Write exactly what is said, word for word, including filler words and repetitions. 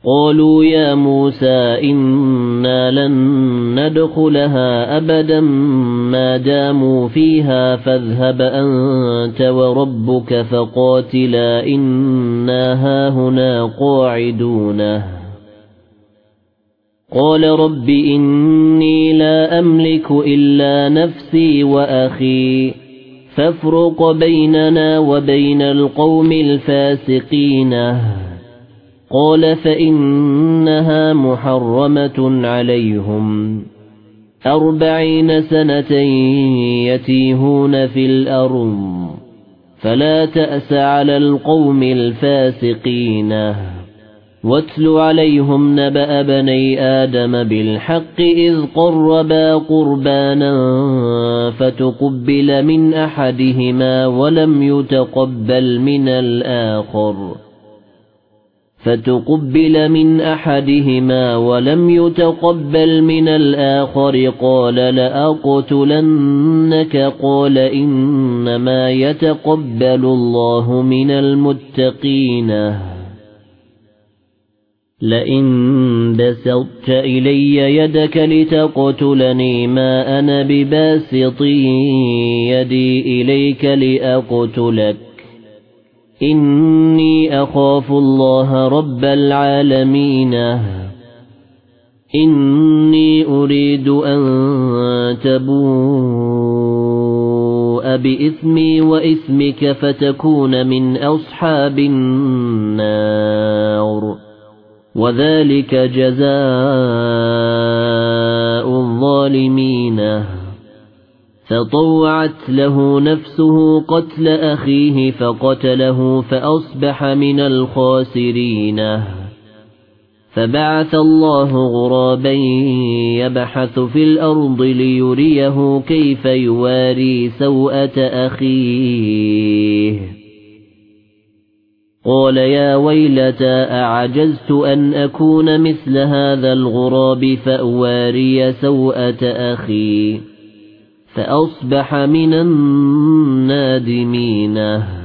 قالوا يا موسى إنا لن ندخلها أبدا ما داموا فيها فاذهب أنت وربك فقاتلا إنا هاهنا قاعدون قال رب إني لا أملك إلا نفسي وأخي فافرق بيننا وبين القوم الفاسقين قال فإنها محرمة عليهم أربعين سنة يتيهون في الأرض فلا تأس على القوم الفاسقين واتل عليهم نبأ بني آدم بالحق إذ قربا قربانا فتقبل من أحدهما ولم يتقبل من الآخر فتقبل من أحدهما ولم يتقبل من الآخر قال لأقتلنك قال إنما يتقبل الله من المتقين لئن بسطت إلي يدك لتقتلني ما أنا بباسط يدي إليك لأقتلك إني أخاف الله رب العالمين إني أريد أن تبوء بإثمي وإثمك فتكون من أصحاب النار وذلك جزاء الظالمين فطوعت له نفسه قتل أخيه فقتله فأصبح من الخاسرين فبعث الله غرابا يبحث في الأرض ليريه كيف يواري سوءة أخيه قال يا ويلتى أعجزت أن أكون مثل هذا الغراب فأواري سوءة أخي فأصبح من النادمين.